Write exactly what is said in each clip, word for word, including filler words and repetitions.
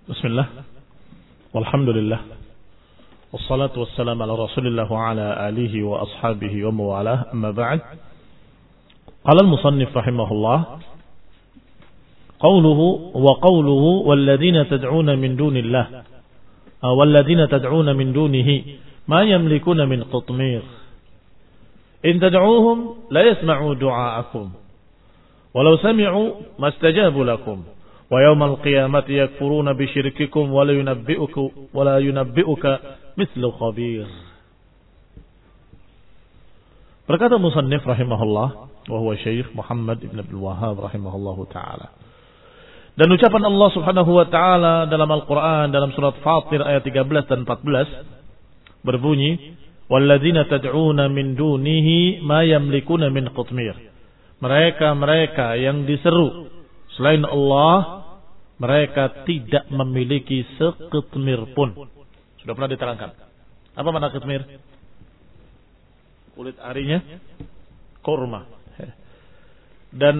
Bismillah. Walhamdulillah. Wassalatu wassalamu ala Rasulillah wa ala alihi wa ashabihi wa mawalah. Amma ba'd. Qala al-musannif rahimahullah. Qawluhu wa qawluhu walladhina tad'una min dunillah. Walladhina tad'una min dunihi ma yamlikuna min qutmir. In tad'uuhum la yasma'u du'aakum. Walau sami'u mastajabu lakum. Wa yawmal qiyamati yakfuruna bisyirkikum wa la yunabbi'uka wa la yunabbi'uka mithlu khabir. Berkata musannif rahimahullah wa huwa Syekh Muhammad ibn Abdul Wahhab rahimahullahu taala. Dan ucapan Allah Subhanahu wa taala dalam Al-Qur'an dalam surat Fatir ayat tiga belas dan empat belas berbunyi walladzina tad'una min dunihi ma yamlikuna min qutmir. Mereka-mereka yang diseru selain Allah, mereka tidak memiliki seketmir pun. Sudah pernah diterangkan. Apa makna ketmir? Kulit arinya kurma. Dan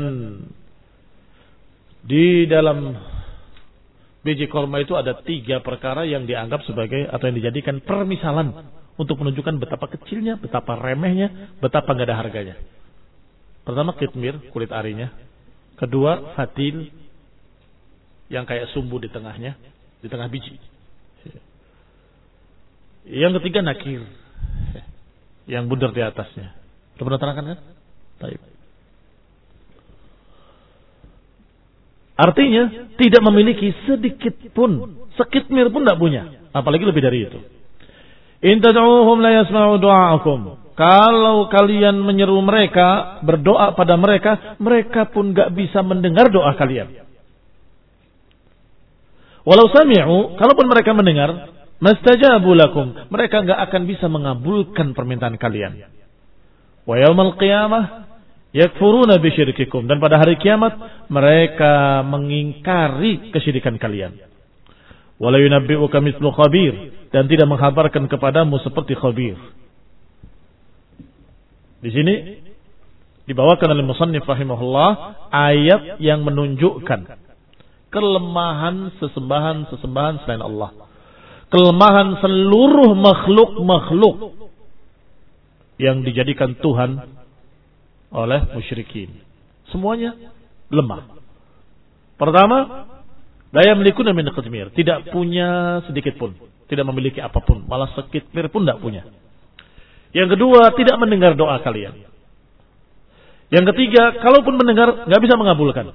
di dalam biji kurma itu ada tiga perkara yang dianggap sebagai atau yang dijadikan permisalan untuk menunjukkan betapa kecilnya, betapa remehnya, betapa nggak ada harganya. Pertama kitmir, kulit arinya. Kedua fatil, yang kayak sumbu di tengahnya, di tengah biji. Yang ketiga nakir, yang bundar di atasnya. Sudah pernah terangkan kan? Baik. Artinya tidak memiliki sedikit pun, sekitmir pun tidak punya, apalagi lebih dari itu. In tad'uuhum la yasma'u du'aakum. Kalau kalian menyeru mereka, berdoa pada mereka, mereka pun gak bisa mendengar doa kalian. Walau sami'u, kalaupun mereka mendengar, mastajabu lakum, mereka gak akan bisa mengabulkan permintaan kalian. Wa yaumal qiyamah yakfuruna bisyirkikum, dan pada hari kiamat mereka mengingkari kesyirikan kalian. Wala yunabbi'uka mithlu khabir, dan tidak menghabarkan kepadamu seperti khabir. Di sini dibawakan oleh musannif rahimahullah ayat yang menunjukkan kelemahan sesembahan-sesembahan selain Allah. Kelemahan seluruh makhluk-makhluk yang dijadikan Tuhan oleh musyrikin. Semuanya lemah. Pertama, la yamlikuna min qitmir, tidak punya sedikit pun, tidak memiliki apapun, malah sekitmir pun tidak punya. Yang kedua, tidak mendengar doa kalian. Yang ketiga, kalaupun mendengar, nggak bisa mengabulkan.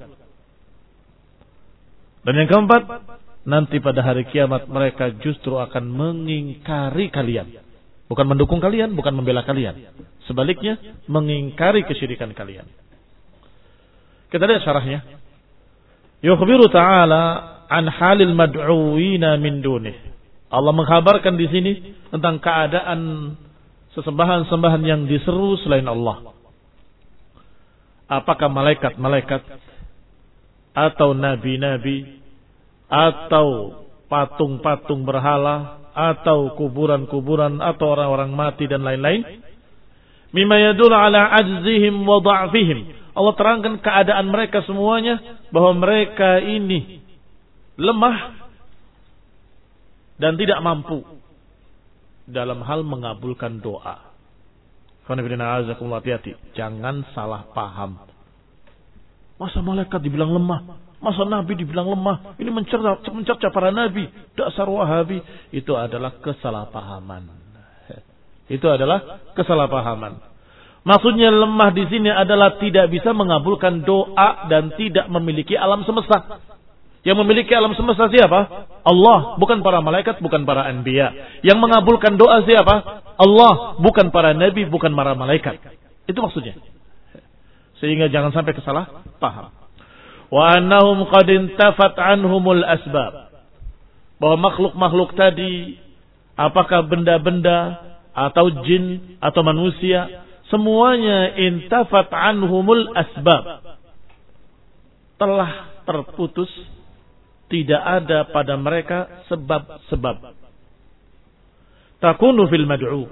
Dan yang keempat, nanti pada hari kiamat mereka justru akan mengingkari kalian. Bukan mendukung kalian, bukan membela kalian. Sebaliknya, mengingkari kesyirikan kalian. Kita lihat syarahnya. Yukhbiru ta'ala an halil mad'uwina min dunih. Allah mengkhabarkan di sini tentang keadaan sesembahan-sembahan yang diseru selain Allah. Apakah malaikat-malaikat atau nabi-nabi atau patung-patung berhala atau kuburan-kuburan atau orang-orang mati dan lain-lain. Mimma yadullu ala ajzihim wa dha'fihim. Allah terangkan keadaan mereka semuanya bahwa mereka ini lemah dan tidak mampu dalam hal mengabulkan doa. Hati-hati, jangan salah paham. Masa malaikat dibilang lemah? Masa nabi dibilang lemah? Ini mencerca, mencerca para nabi. Dasar Wahabi. Itu adalah kesalahpahaman. Itu adalah kesalahpahaman. Maksudnya lemah di sini adalah tidak bisa mengabulkan doa dan tidak memiliki alam semesta. Yang memiliki alam semesta siapa? Allah, bukan para malaikat, bukan para anbiya. Yang mengabulkan doa siapa? Allah, bukan para nabi, bukan para malaikat. Itu maksudnya. Sehingga jangan sampai kesalah paham. Wa annahum qad intafat anhumul asbab. Bahwa makhluk-makhluk tadi, apakah benda-benda atau jin atau manusia, semuanya intafat anhumul asbab. Telah terputus, tidak ada pada mereka sebab-sebab. Takunu fil mad'u.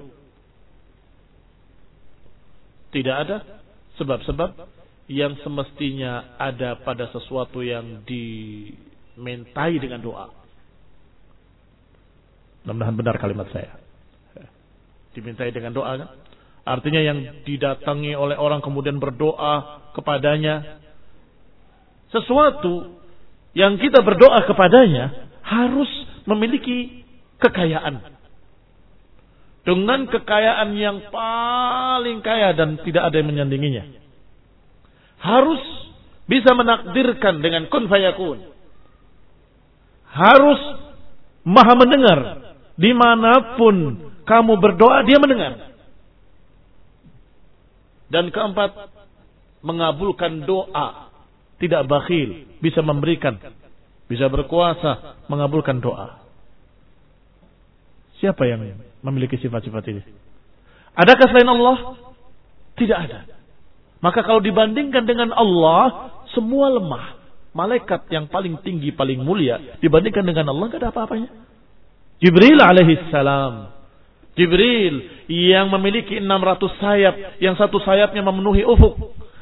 Tidak ada sebab-sebab yang semestinya ada pada sesuatu yang dimintai dengan doa. Mudah-mudahan benar kalimat saya. Dimintai dengan doa kan? Artinya yang didatangi oleh orang kemudian berdoa kepadanya. Sesuatu yang kita berdoa kepadanya harus memiliki kekayaan. Dengan kekayaan yang paling kaya dan tidak ada yang menyandinginya. Harus bisa menakdirkan dengan kun fayakun. Harus maha mendengar. Dimanapun kamu berdoa, dia mendengar. Dan keempat, mengabulkan doa. Tidak bakhil, bisa memberikan, bisa berkuasa, mengabulkan doa. Siapa yang memiliki sifat-sifat ini? Adakah selain Allah? Tidak ada. Maka kalau dibandingkan dengan Allah, semua lemah. Malaikat yang paling tinggi, paling mulia, dibandingkan dengan Allah, tidak ada apa-apanya. Jibril alaihissalam. Jibril yang memiliki enam ratus sayap, yang satu sayapnya memenuhi ufuk.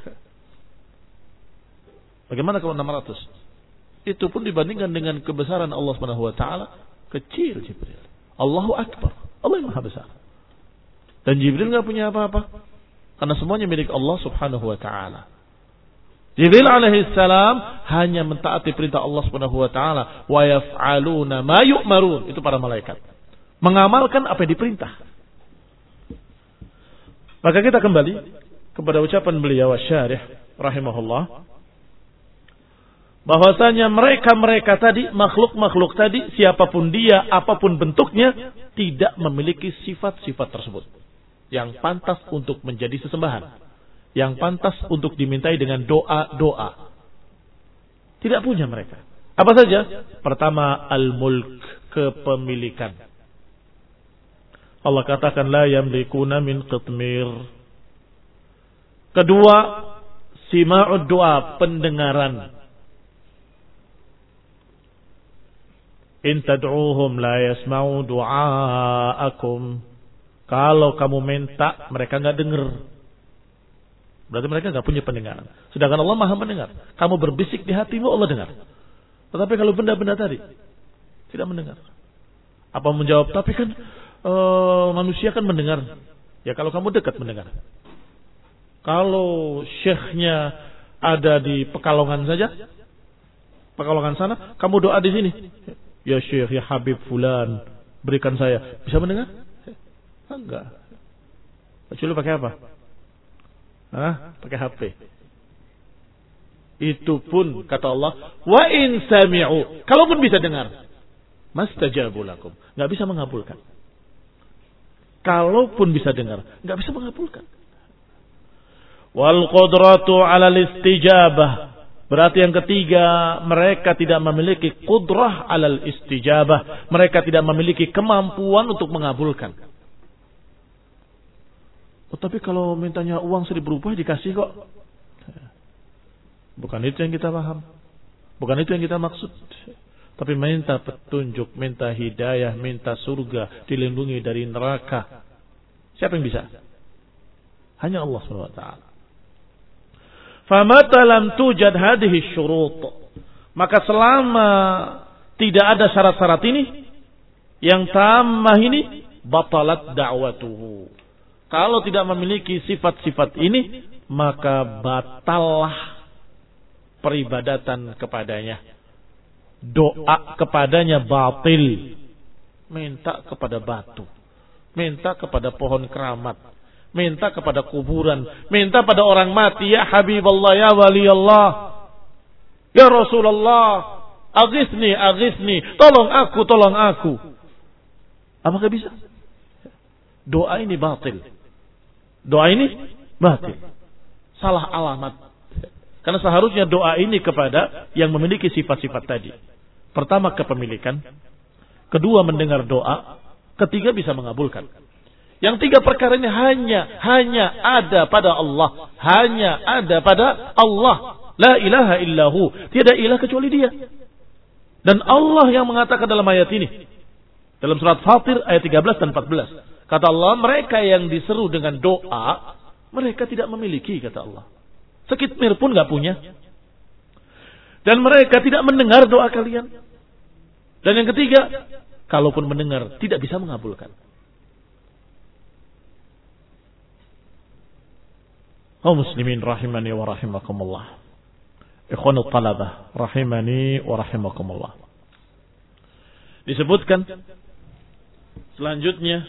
Bagaimana kalau enam ratus? Itu pun dibandingkan dengan kebesaran Allah Subhanahu wa taala, kecil Jibril. Allahu Akbar. Allah yang Maha Besar. Dan Jibril enggak punya apa-apa. Karena semuanya milik Allah Subhanahu wa taala. Jibril alaihissalam hanya mentaati perintah Allah Subhanahu wa taala, wa yaf'aluna ma yu'marun. Itu para malaikat. Mengamalkan apa yang diperintah. Maka kita kembali kepada ucapan beliau Syarih rahimahullah, bahwasanya mereka-mereka tadi, makhluk-makhluk tadi, siapapun dia, apapun bentuknya, tidak memiliki sifat-sifat tersebut yang pantas untuk menjadi sesembahan, yang pantas untuk dimintai dengan doa-doa. Tidak punya mereka. Apa saja? Pertama, al-mulk, kepemilikan. Allah katakan la yamlikuna min qitmir. Kedua, sima'ud doa, pendengaran. In tad'uhum la yasma'u du'aakum. Kalau kamu minta, mereka enggak dengar. Berarti mereka enggak punya pendengaran. Sedangkan Allah Maha mendengar. Kamu berbisik di hatimu, Allah dengar. Tetapi kalau benda-benda tadi tidak mendengar. Apa menjawab? Tapi kan Uh, manusia kan mendengar. Ya kalau kamu dekat mendengar. Kalau syekhnya ada di Pekalongan saja, Pekalongan sana, kamu doa di sini. Ya syekh, ya Habib fulan, berikan saya. Bisa mendengar? Enggak. Kecuali pakai apa? Hah? Pakai H P. Itu pun kata Allah, wa in sami'u, kalaupun bisa dengar, mastajabu lakum, enggak bisa mengabulkan. Kalaupun bisa dengar, enggak bisa mengabulkan. Wal qudratu 'ala al-istijabah. Berarti yang ketiga, mereka tidak memiliki qudrah 'ala al-istijabah. Mereka tidak memiliki kemampuan untuk mengabulkan. Oh, tapi kalau mintanya uang seribu rupiah dikasih kok. Bukan itu yang kita paham. Bukan itu yang kita maksud. Tapi minta petunjuk, minta hidayah, minta surga, dilindungi dari neraka. Siapa yang bisa? Hanya Allah subhanahu wa taala. Famata lam tujad hadhihi syurut. Maka selama tidak ada syarat-syarat ini, yang tamah ini, batalat da'watuhu. Kalau tidak memiliki sifat-sifat ini, maka batallah peribadatan kepadanya. Doa kepadanya batil. Minta kepada batu, minta kepada pohon keramat, minta kepada kuburan, minta pada orang mati. Ya Habiballah, ya Wali Allah, ya Rasulullah, aghithni, aghithni, tolong aku, tolong aku. Apakah bisa? Doa ini batil. Doa ini batil. Salah alamat. Karena seharusnya doa ini kepada yang memiliki sifat-sifat tadi. Pertama, kepemilikan. Kedua, mendengar doa. Ketiga, bisa mengabulkan. Yang tiga perkara ini hanya hanya ada pada Allah. Hanya ada pada Allah. La ilaha illahu. Tiada ilah kecuali dia. Dan Allah yang mengatakan dalam ayat ini. Dalam surat Fatir ayat tiga belas dan empat belas. Kata Allah, mereka yang diseru dengan doa, mereka tidak memiliki, kata Allah. Sekitmir pun gak punya. Dan mereka tidak mendengar doa kalian. Dan yang ketiga, kalaupun mendengar tidak bisa mengabulkan. Oh muslimin rahimani wa rahimakumullah. Ikhwanut talabah rahimani wa rahimakumullah. Disebutkan selanjutnya,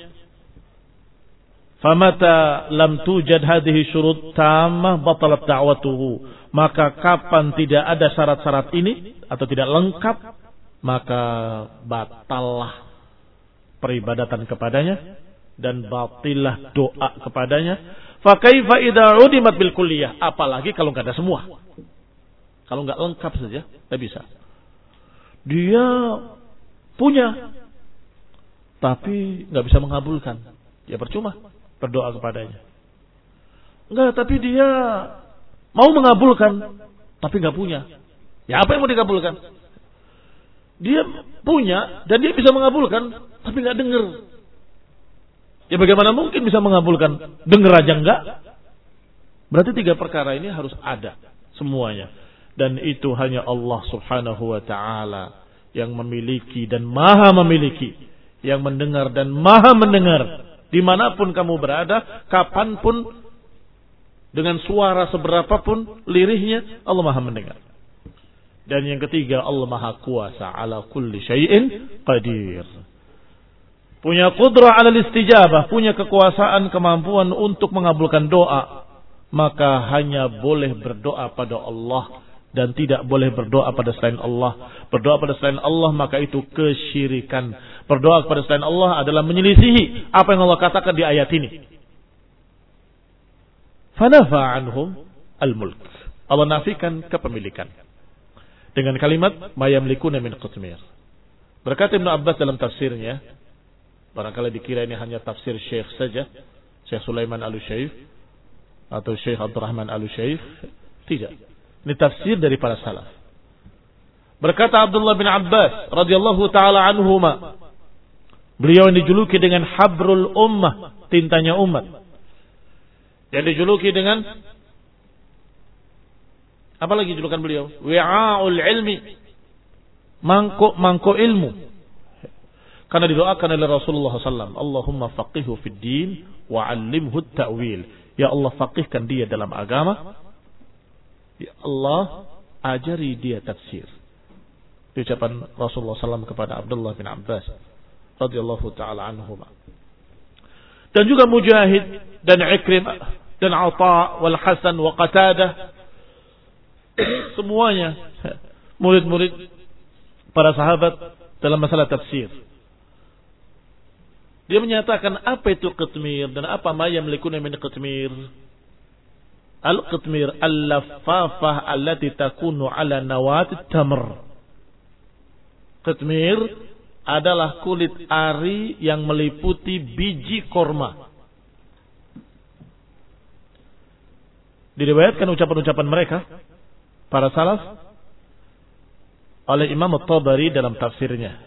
famata lam tujad hadhihi syurut tammah batalat da'watuhu, maka kapan tidak ada syarat-syarat ini atau tidak lengkap, maka batallah peribadatan kepadanya dan batillah doa kepadanya. Fa kaifa idza udimat bil kulliyah, apalagi kalau enggak ada semua. Kalau enggak lengkap saja, enggak bisa. Dia punya tapi enggak bisa mengabulkan, ya percuma berdoa kepadanya. Enggak, tapi dia mau mengabulkan tapi enggak punya. Ya apa yang mau dikabulkan? Dia punya dan dia bisa mengabulkan tapi enggak dengar. Ya bagaimana mungkin bisa mengabulkan? Dengar aja enggak? Berarti tiga perkara ini harus ada semuanya. Dan itu hanya Allah subhanahu wa ta'ala yang memiliki dan maha memiliki, yang mendengar dan maha mendengar. Dimanapun kamu berada, kapanpun, dengan suara seberapapun lirihnya, Allah maha mendengar. Dan yang ketiga, Allah maha kuasa ala kulli syai'in qadir. Punya qudrah ala istijabah, punya kekuasaan, kemampuan untuk mengabulkan doa. Maka hanya boleh berdoa pada Allah dan tidak boleh berdoa pada selain Allah. Berdoa pada selain Allah maka itu kesyirikan. Berdoa kepada selain Allah adalah menyelisihi apa yang Allah katakan di ayat ini. Fanafa anhum al-mulk. Allah nafikan kepemilikan dengan kalimat mayamlikuna min qitmir. Berkata Ibnu Abbas dalam tafsirnya, barangkali dikira ini hanya tafsir Syekh saja, Syekh Sulaiman Al-Utsyaif atau Syekh Abdurrahman Al-Utsyaif. Tidak. Ini tafsir dari para salaf. Berkata Abdullah bin Abbas radhiyallahu taala anhuma, beliau yang dijuluki dengan habrul ummah, tintanya umat. Yang dijuluki dengan apa lagi julukan beliau? Wi'aul ilmi, mangkuk-mangkuk ilmu. Karena didoakan oleh Rasulullah sallallahu alaihi wasallam, Allahumma faqihhu fid din wa 'allimhu at-ta'wil. Ya Allah, faqihkan dia dalam agama. Ya Allah, ajari dia tafsir. Ucapan Rasulullah sallallahu alaihi wasallam kepada Abdullah bin Abbas radhiyallahu taala anhuma. Dan juga Mujahid dan Ikrimah dan Atha wal Hasan wa Qatadah, semuanya murid-murid para sahabat dalam masalah tafsir. Dia menyatakan apa itu qitmir dan apa ma yamlikuna min qitmir. Al-qitmir al-laffafah allati takunu ala nawat tamr. Qitmir adalah kulit ari yang meliputi biji korma. Diriwayatkan ucapan-ucapan mereka para salaf oleh Imam At-Tabari dalam tafsirnya.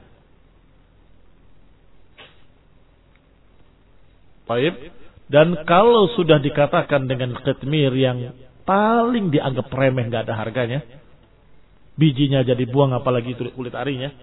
Baik. Dan kalau sudah dikatakan dengan qitmir yang paling dianggap remeh, nggak ada harganya, bijinya jadi buang apalagi kulit arinya,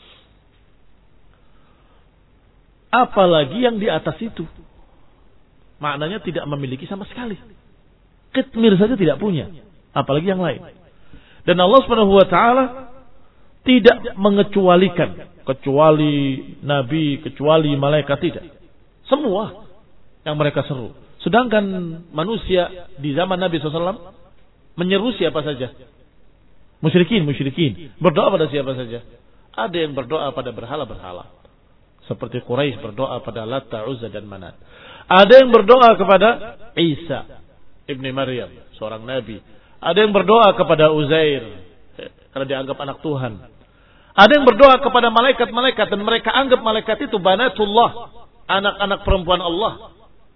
apalagi yang di atas itu, maknanya tidak memiliki sama sekali. Qitmir saja tidak punya, apalagi yang lain. Dan Allah Subhanahu wa taala tidak mengecualikan, kecuali nabi, kecuali malaikat, tidak. Semua yang mereka seru. Sedangkan manusia di zaman Nabi shallallahu alaihi wasallam menyeru siapa saja. Musyrikin, musyrikin. Berdoa pada siapa saja. Ada yang berdoa pada berhala-berhala. Seperti Quraisy berdoa pada Lata, Uzza dan Manat. Ada yang berdoa kepada Isa ibni Maryam, seorang nabi. Ada yang berdoa kepada Uzair karena dianggap anak Tuhan. Ada yang berdoa kepada malaikat-malaikat dan mereka anggap malaikat itu banatullah, anak-anak perempuan Allah.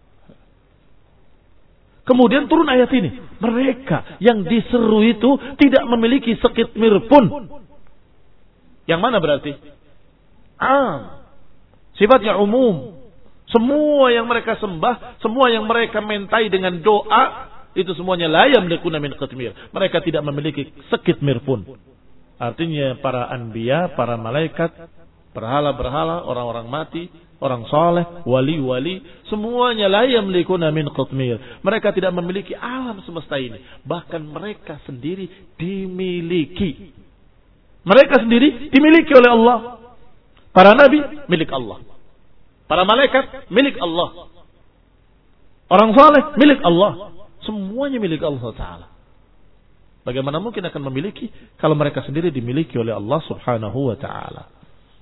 Kemudian turun ayat ini. Mereka yang diseru itu tidak memiliki sekitmir pun. Yang mana berarti? Am. Sifatnya umum. Semua yang mereka sembah, semua yang mereka mentai dengan doa, itu semuanya la yamlikuna min qitmir. Mereka tidak memiliki sekitmir pun. Artinya para anbiya, para malaikat, Berhala-berhala, orang-orang mati, orang soleh, wali-wali, semuanya la yamlikuna min qitmir. Mereka tidak memiliki alam semesta ini. Bahkan mereka sendiri dimiliki. Mereka sendiri dimiliki oleh Allah. Para nabi milik Allah. Para malaikat milik Allah. Orang soleh milik Allah. Semuanya milik Allah Ta'ala. Bagaimana mungkin akan memiliki kalau mereka sendiri dimiliki oleh Allah Subhanahu wa Ta'ala.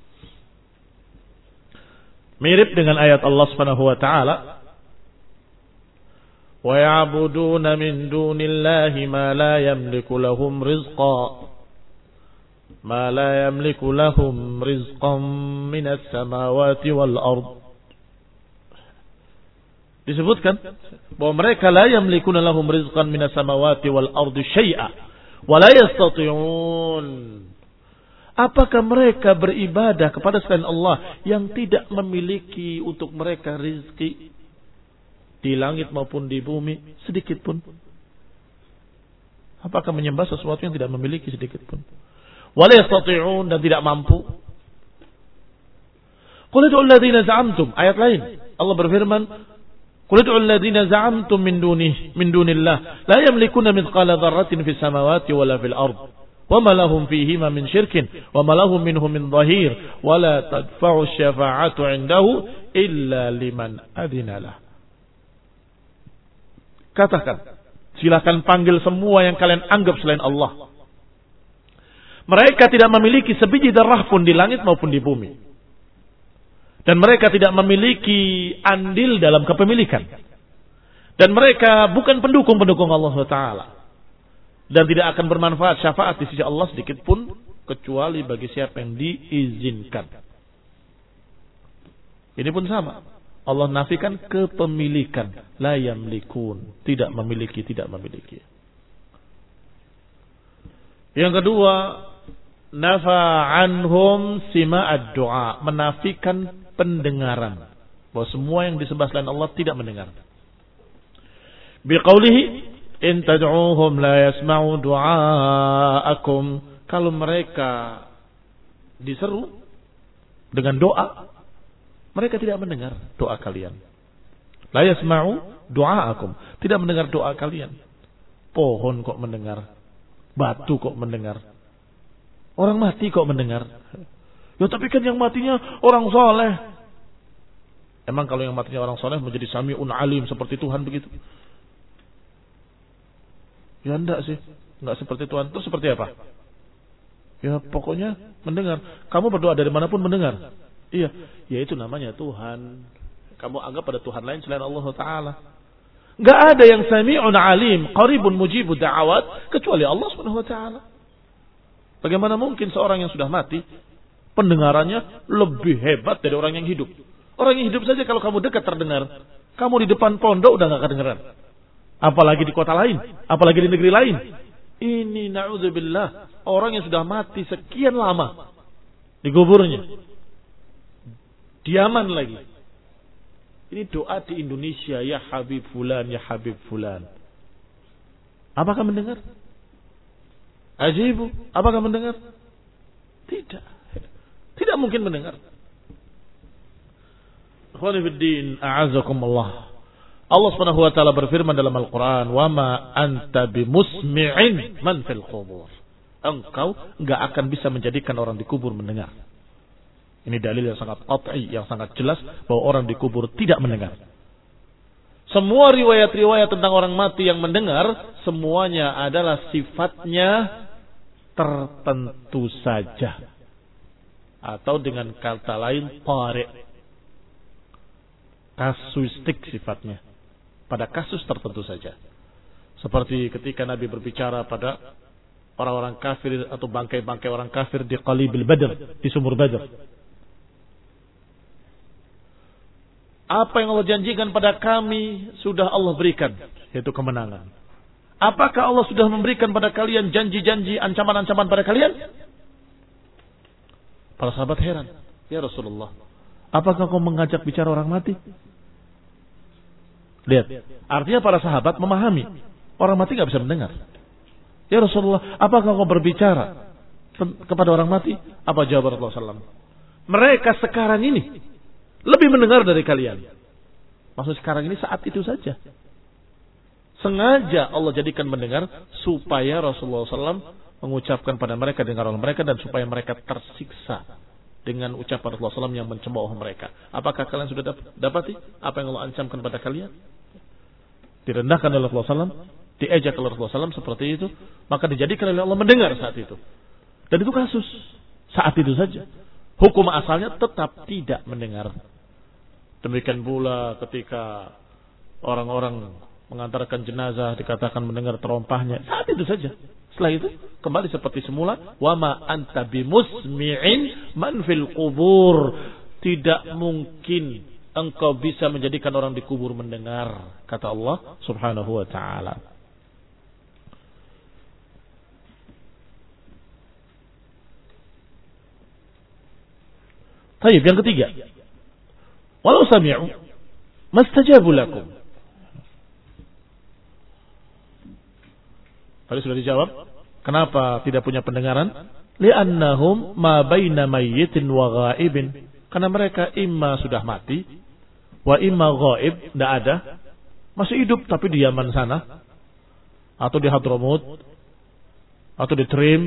Mirip dengan ayat Allah Subhanahu wa Ta'ala, wa ya'buduna min dunillahi ma la yamliku lahum rizqa ma la yamliku lahum rizqan minas samawati wal ard. Disebutkan bahwa mereka la yamlikuna lahum rizqan minas samawati wal ardi syai'a wa la yastati'un. Apakah mereka beribadah kepada selain Allah yang tidak memiliki untuk mereka rizki di langit maupun di bumi sedikit pun? Apakah menyembah sesuatu yang tidak memiliki sedikit pun? Wa la yastati'un, dan tidak mampu. Qul ud'u alladziina za'amtum, ayat lain Allah berfirman, Qul ud'u alladziina za'amtum min dunihi min dunillah la yamlikuna mithqala dzarratin fis samawati wala fil ard wa ma lahum fihima min syirkin wa ma lahum minhum min dhahir wa la tadfa'u asy-syafa'atu 'indahu illa liman adina lah. Katakan, silakan panggil semua yang kalian anggap selain Allah. Mereka tidak memiliki sebiji darah pun di langit maupun di bumi. Dan mereka tidak memiliki andil dalam kepemilikan. Dan mereka bukan pendukung-pendukung Allah Taala. Dan tidak akan bermanfaat syafaat di sisi Allah sedikit pun, kecuali bagi siapa yang diizinkan. Ini pun sama. Allah nafikan kepemilikan. La yamlikun. Tidak memiliki, tidak memiliki. Yang kedua, nafa anhum sima'ad du'a. Menafikan pendengaran. Bahwa semua yang disembah selain Allah tidak mendengar. Biqaulihi in tad'uuhum la yasma'u du'aakum. Kalau mereka diseru dengan doa, mereka tidak mendengar doa kalian. La yasma'u du'aakum. Tidak mendengar doa kalian. Pohon kok mendengar, batu kok mendengar, orang mati kok mendengar. Ya tapi kan yang matinya orang soleh. Emang kalau yang matinya orang soleh menjadi sami'un alim seperti Tuhan begitu? Ya enggak sih, enggak seperti Tuhan. Terus seperti apa? Ya pokoknya mendengar. Kamu berdoa dari manapun mendengar. Iya, ya itu namanya Tuhan. Kamu anggap pada Tuhan lain selain Allah Ta'ala. Enggak ada yang sami'un alim, qaribun mujibud da'awat kecuali Allah Subhanahu wa Ta'ala. Bagaimana mungkin seorang yang sudah mati pendengarannya lebih hebat dari orang yang hidup? Orang yang hidup saja kalau kamu dekat terdengar. Kamu di depan pondok udah enggak kedengeran. Apalagi di kota lain, apalagi di negeri lain. Ini na'udzubillah, orang yang sudah mati sekian lama di kuburnya. Diaman lagi. Ini doa di Indonesia, ya Habib Fulan, ya Habib Fulan. Apakah mendengar? Ajibu, apakah mendengar? Tidak. Tidak mungkin mendengar. Ikhwani fiddin, a'azakumullah. Allah Subhanahu wa taala berfirman dalam Al-Qur'an, "Wa ma anta bimusmi'in man fil qubur." Engkau enggak akan bisa menjadikan orang di kubur mendengar. Ini dalil yang sangat qat'i, yang sangat jelas bahwa orang di kubur tidak mendengar. Semua riwayat-riwayat tentang orang mati yang mendengar, semuanya adalah sifatnya tertentu saja. Atau dengan kata lain, tari'. Kasuistik sifatnya. Pada kasus tertentu saja. Seperti ketika Nabi berbicara pada orang-orang kafir atau bangkai-bangkai orang kafir di Qalibil Badr, di sumur Badr. Apa yang Allah janjikan pada kami sudah Allah berikan, yaitu kemenangan. Apakah Allah sudah memberikan pada kalian janji-janji, ancaman-ancaman pada kalian? Para sahabat heran, ya Rasulullah, apakah kau mengajak bicara orang mati? Lihat, artinya para sahabat memahami orang mati nggak bisa mendengar. Ya Rasulullah, apakah kau berbicara kepada orang mati? Apa jawab Rasulullah shallallahu alaihi wasallam? mereka sekarang ini lebih mendengar dari kalian. Maksud sekarang ini saat itu saja. Sengaja Allah jadikan mendengar supaya Rasulullah shallallahu alaihi wasallam mengucapkan pada mereka dengar oleh mereka dan supaya mereka tersiksa dengan ucapan Rasulullah shallallahu alaihi wasallam yang mencemooh mereka. Apakah kalian sudah dapati apa yang Allah ancamkan pada kalian? Direndahkan oleh Rasulullah shallallahu alaihi wasallam, diejak oleh Rasulullah shallallahu alaihi wasallam seperti itu, maka dijadikan oleh Allah mendengar saat itu. Dan itu kasus saat itu saja. Hukum asalnya tetap tidak mendengar. Demikian pula ketika orang-orang mengantarkan jenazah dikatakan mendengar terompahnya, saat itu saja. Setelah itu kembali seperti semula. Wa ma anta bimusmi'in man fil qubur. Tidak mungkin engkau bisa menjadikan orang di kubur mendengar, kata Allah Subhanahu wa taala. Baik, yang ketiga. Walau sami'u mastajabu lakum. Tadi sudah dijawab. Kenapa tidak punya pendengaran? Li'annahum ma baina mayyitin wa ghaibin. Karena mereka imma sudah mati, wa imma ghaib, tidak ada. Masih hidup tapi di Yaman sana. Atau di Hadramut. Atau di Trim.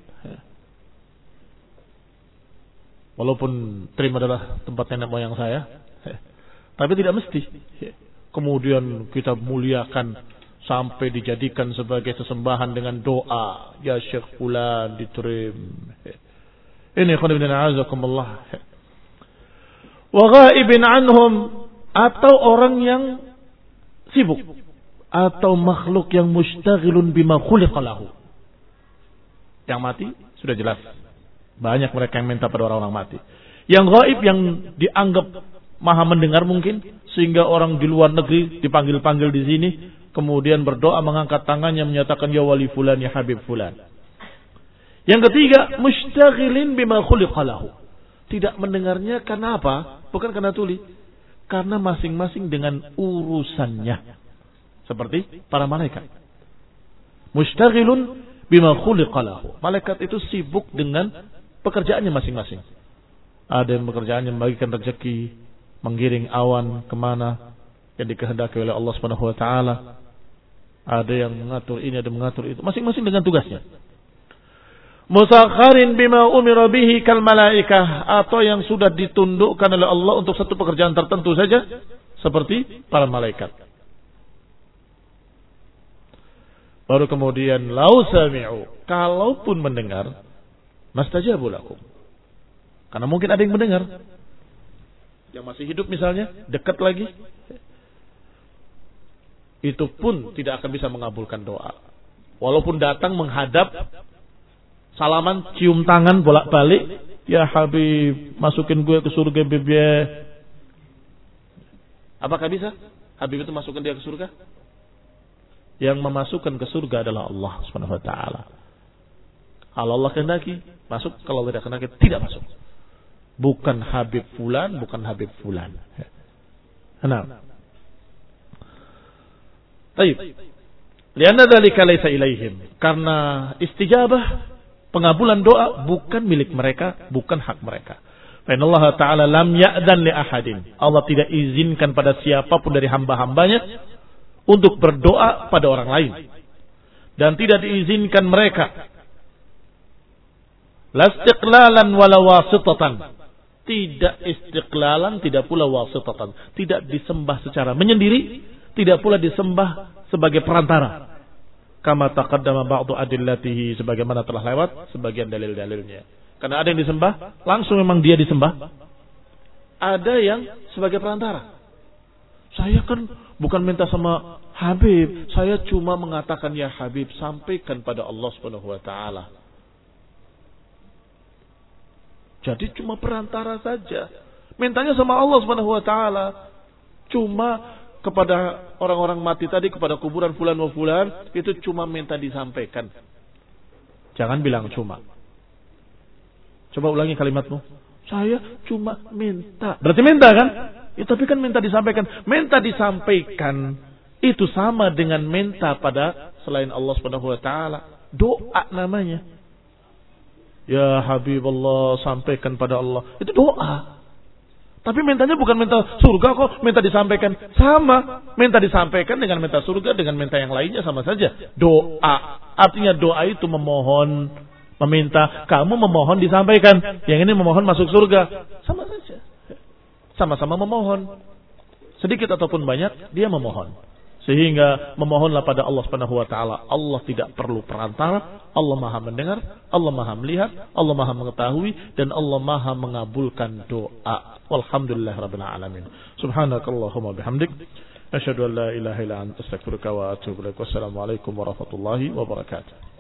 Walaupun Trim adalah tempat nenek moyang saya. Tapi tidak mesti. Kemudian kita muliakan sampai dijadikan sebagai sesembahan dengan doa. Ya Syekh Fulan di Trim. Ini khonibin a'azakumullah. Wa ghaibin anhum. Atau orang yang sibuk. Atau makhluk yang mustaghilun bima khuliqalahu. Yang mati sudah jelas. Banyak mereka yang minta pada orang-orang mati. Yang ghaib yang dianggap maha mendengar mungkin. Sehingga orang di luar negeri dipanggil-panggil di sini. Kemudian berdoa mengangkat tangannya menyatakan ya wali fulan ya habib fulan. Yang ketiga, mustaghilin bima khuliqalahu. Tidak mendengarnya karena apa? Bukan karena tuli. Karena masing-masing dengan urusannya. Seperti para malaikat. Mustaghilun bima khuliqalahu. Malaikat itu sibuk dengan pekerjaannya masing-masing. Ada yang pekerjaannya membagikan rezeki, menggiring awan kemana yang dikehendaki oleh Allah Subhanahu wa taala. Ada yang mengatur ini, ada yang mengatur itu. Masing-masing dengan tugasnya. Musakharin bima umira bihi kal malaikah. Atau yang sudah ditundukkan oleh Allah untuk satu pekerjaan tertentu saja. Seperti para malaikat. Baru kemudian, lau sami'u. Kalaupun mendengar. Mastajabu lakum. Karena mungkin ada yang mendengar. Yang masih hidup misalnya. Dekat lagi. Itu pun tidak akan bisa mengabulkan doa. Walaupun datang menghadap, salaman, cium tangan, bolak-balik. Ya Habib, masukin gue ke surga bebe. Apakah bisa? Habib itu masukkan dia ke surga? Yang memasukkan ke surga adalah Allah Subhanahu wa taala. Kalau Allah kehendaki, masuk. Kalau Allah tidak kehendaki, tidak masuk. Bukan Habib fulan, bukan Habib fulan. Nah. Baik. Lianna dzalika laisa ilaihim. Karena istijabah, pengabulan doa bukan milik mereka, bukan hak mereka. Fa innallaha ta'ala lam ya'dan li ahadin. Allah tidak izinkan pada siapapun dari hamba-hambanya untuk berdoa pada orang lain. Dan tidak diizinkan mereka lastiqlalan wala wasitatan. Tidak istiqlalan, tidak pula wasitatan. Tidak disembah secara menyendiri. Tidak pula disembah sebagai perantara. Kama taqaddama ba'du adillatihi. Sebagaimana telah lewat sebagian dalil-dalilnya. Karena ada yang disembah, langsung memang dia disembah. Ada yang sebagai perantara. Saya kan bukan minta sama Habib. Saya cuma mengatakan ya Habib, sampaikan pada Allah Subhanahu wa taala. Jadi cuma perantara saja. Mintanya sama Allah Subhanahu wa taala. Cuma kepada orang-orang mati tadi, kepada kuburan fulan wa fulan, itu cuma minta disampaikan. Jangan bilang cuma. Coba ulangi kalimatmu. Saya cuma minta. Berarti minta kan? Ya, tapi kan minta disampaikan. Minta disampaikan itu sama dengan minta pada selain Allah Subhanahu wa taala. Doa namanya. Ya Habibullah, sampaikan pada Allah. Itu doa. Tapi mintanya bukan minta surga kok, minta disampaikan. Sama, minta disampaikan dengan minta surga, dengan minta yang lainnya sama saja. Doa. Artinya doa itu memohon, meminta. Kamu memohon disampaikan. Yang ini memohon masuk surga. Sama saja. Sama-sama memohon. Sedikit ataupun banyak, dia memohon. Sehingga memohonlah pada Allah Subhanahu wa taala. Allah tidak perlu perantara. Allah Maha mendengar, Allah Maha melihat, Allah Maha mengetahui, dan Allah Maha mengabulkan doa. Walhamdulillahirabbil alamin. Subhanakallahumma bihamdik, asyhadu an la ilaha illa anta, astaghfiruka wa atubu ilaik. Wassalamualaikum warahmatullahi wabarakatuh.